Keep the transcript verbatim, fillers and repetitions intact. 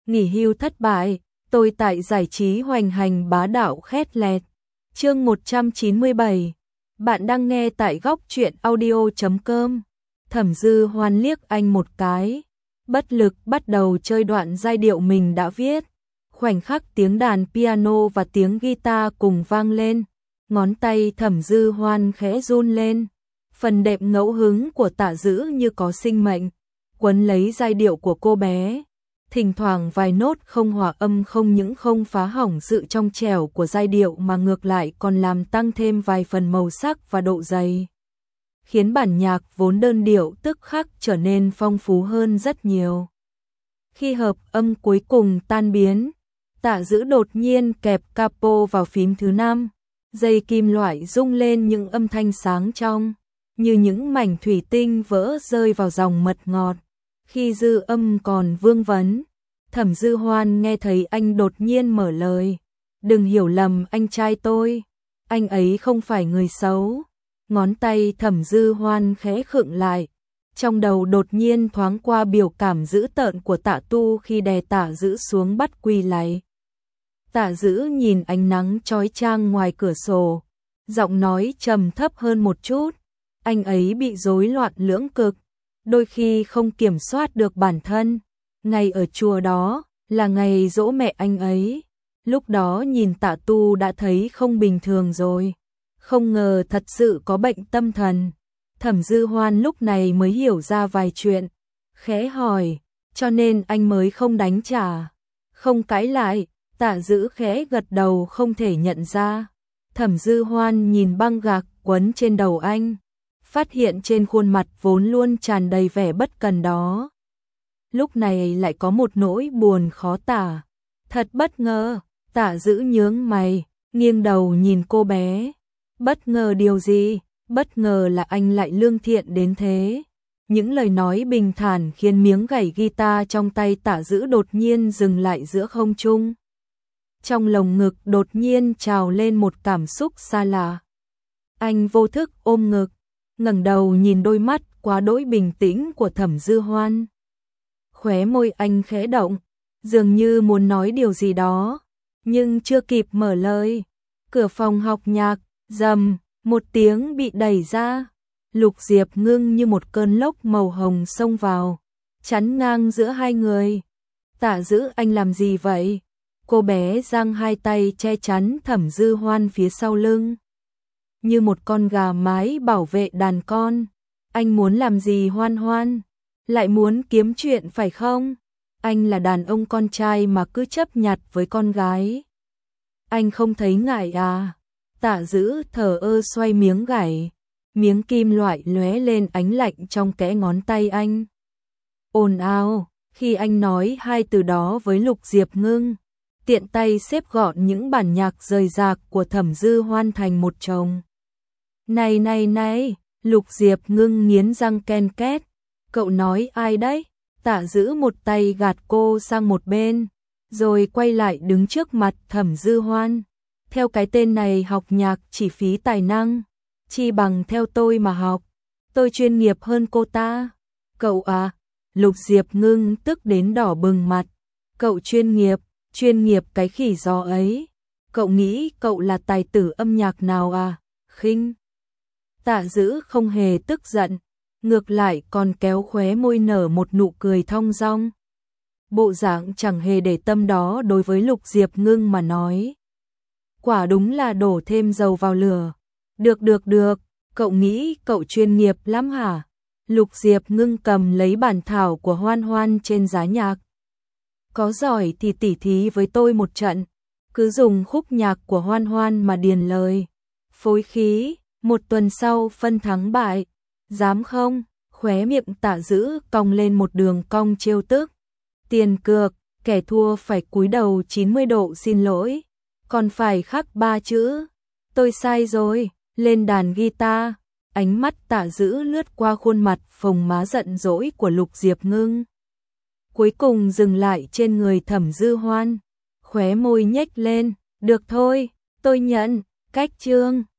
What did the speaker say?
nghỉ hưu thất bại, tôi tại giải trí hoành hành bá đạo khét lẹt. Chương một trăm chín mươi bảy. Bạn đang nghe tại góc truyện audio chấm com. Thẩm Dư Hoan liếc anh một cái, bất lực bắt đầu chơi đoạn giai điệu mình đã viết. Khoảnh khắc tiếng đàn piano và tiếng guitar cùng vang lên, ngón tay Thẩm Dư Hoan khẽ run lên. Phần đệm ngẫu hứng của Tạ Dữ như có sinh mệnh, quấn lấy giai điệu của cô bé. Thỉnh thoảng vài nốt không hòa âm không những không phá hỏng sự trong trẻo của giai điệu mà ngược lại còn làm tăng thêm vài phần màu sắc và độ dày, khiến bản nhạc vốn đơn điệu tức khắc trở nên phong phú hơn rất nhiều. Khi hợp âm cuối cùng tan biến, Tạ Dữ đột nhiên kẹp capo vào phím thứ năm, dây kim loại rung lên những âm thanh sáng trong, như những mảnh thủy tinh vỡ rơi vào dòng mật ngọt. Khi dư âm còn vương vấn, Thẩm Dư Hoan nghe thấy anh đột nhiên mở lời. Đừng hiểu lầm anh trai tôi, anh ấy không phải người xấu. Ngón tay Thẩm Dư Hoan khẽ khựng lại, trong đầu đột nhiên thoáng qua biểu cảm dữ tợn của Tạ Tu khi đè Tạ Dữ xuống bắt quỳ lạy. Tạ Dữ nhìn ánh nắng chói chang ngoài cửa sổ, giọng nói trầm thấp hơn một chút. Anh ấy bị rối loạn lưỡng cực, đôi khi không kiểm soát được bản thân. Ngày ở chùa đó là ngày giỗ mẹ anh ấy, lúc đó nhìn Tạ Tu đã thấy không bình thường rồi, không ngờ thật sự có bệnh tâm thần. Thẩm Dư Hoan lúc này mới hiểu ra vài chuyện, khẽ hỏi, cho nên anh mới không đánh trả, không cãi lại. Tạ Dữ khẽ gật đầu không thể nhận ra. Thẩm Dư Hoan nhìn băng gạc quấn trên đầu anh, phát hiện trên khuôn mặt vốn luôn tràn đầy vẻ bất cần đó, lúc này lại có một nỗi buồn khó tả. Thật bất ngờ. Tạ Dữ nhướng mày, nghiêng đầu nhìn cô bé. Bất ngờ điều gì? Bất ngờ là anh lại lương thiện đến thế. Những lời nói bình thản khiến miếng gảy guitar trong tay Tạ Dữ đột nhiên dừng lại giữa không trung. Trong lồng ngực đột nhiên trào lên một cảm xúc xa lạ. Anh vô thức ôm ngực, ngẩng đầu nhìn đôi mắt quá đỗi bình tĩnh của Thẩm Dư Hoan. Khóe môi anh khẽ động, dường như muốn nói điều gì đó, nhưng chưa kịp mở lời, cửa phòng học nhạc rầm một tiếng bị đẩy ra. Lục Diệp Ngưng như một cơn lốc màu hồng xông vào, chắn ngang giữa hai người. Tạ Dữ, anh làm gì vậy? Cô bé giang hai tay che chắn Thẩm Dư Hoan phía sau lưng, như một con gà mái bảo vệ đàn con. Anh muốn làm gì Hoan Hoan? Lại muốn kiếm chuyện phải không? Anh là đàn ông con trai mà cứ chấp nhặt với con gái. Anh không thấy ngại à? Tạ Dữ thờ ơ xoay miếng gảy, miếng kim loại lóe lên ánh lạnh trong kẽ ngón tay anh. Ồn ào, khi anh nói hai từ đó với Lục Diệp Ngưng, tiện tay xếp gọn những bản nhạc rời rạc của Thẩm Dư Hoan thành một chồng. Này này này, Lục Diệp Ngưng nghiến răng ken két. Cậu nói ai đấy? Tạ Dữ một tay gạt cô sang một bên, rồi quay lại đứng trước mặt Thẩm Dư Hoan. Theo cái tên này học nhạc chỉ phí tài năng, chi bằng theo tôi mà học, tôi chuyên nghiệp hơn cô ta. Cậu à? Lục Diệp Ngưng tức đến đỏ bừng mặt. Cậu chuyên nghiệp? Chuyên nghiệp cái khỉ gió ấy. Cậu nghĩ cậu là tài tử âm nhạc nào à? Khinh. Tạ Dữ không hề tức giận, ngược lại còn kéo khóe môi nở một nụ cười thong dong. Bộ dạng chẳng hề để tâm đó đối với Lục Diệp Ngưng mà nói. Quả đúng là đổ thêm dầu vào lửa. Được được được, cậu nghĩ cậu chuyên nghiệp lắm hả? Lục Diệp Ngưng cầm lấy bản thảo của Hoan Hoan trên giá nhạc. Có giỏi thì tỉ thí với tôi một trận, cứ dùng khúc nhạc của Hoan Hoan mà điền lời, phối khí, một tuần sau phân thắng bại. Dám không? Khóe miệng Tạ Dữ cong lên một đường cong trêu tức. Tiền cược, kẻ thua phải cúi đầu chín mươi độ xin lỗi, còn phải khắc ba chữ. Tôi sai rồi, lên đàn guitar. Ánh mắt Tạ Dữ lướt qua khuôn mặt phồng má giận dỗi của Lục Diệp Ngưng, cuối cùng dừng lại trên người Thẩm Dư Hoan. Khóe môi nhếch lên, được thôi, tôi nhận. Cách chương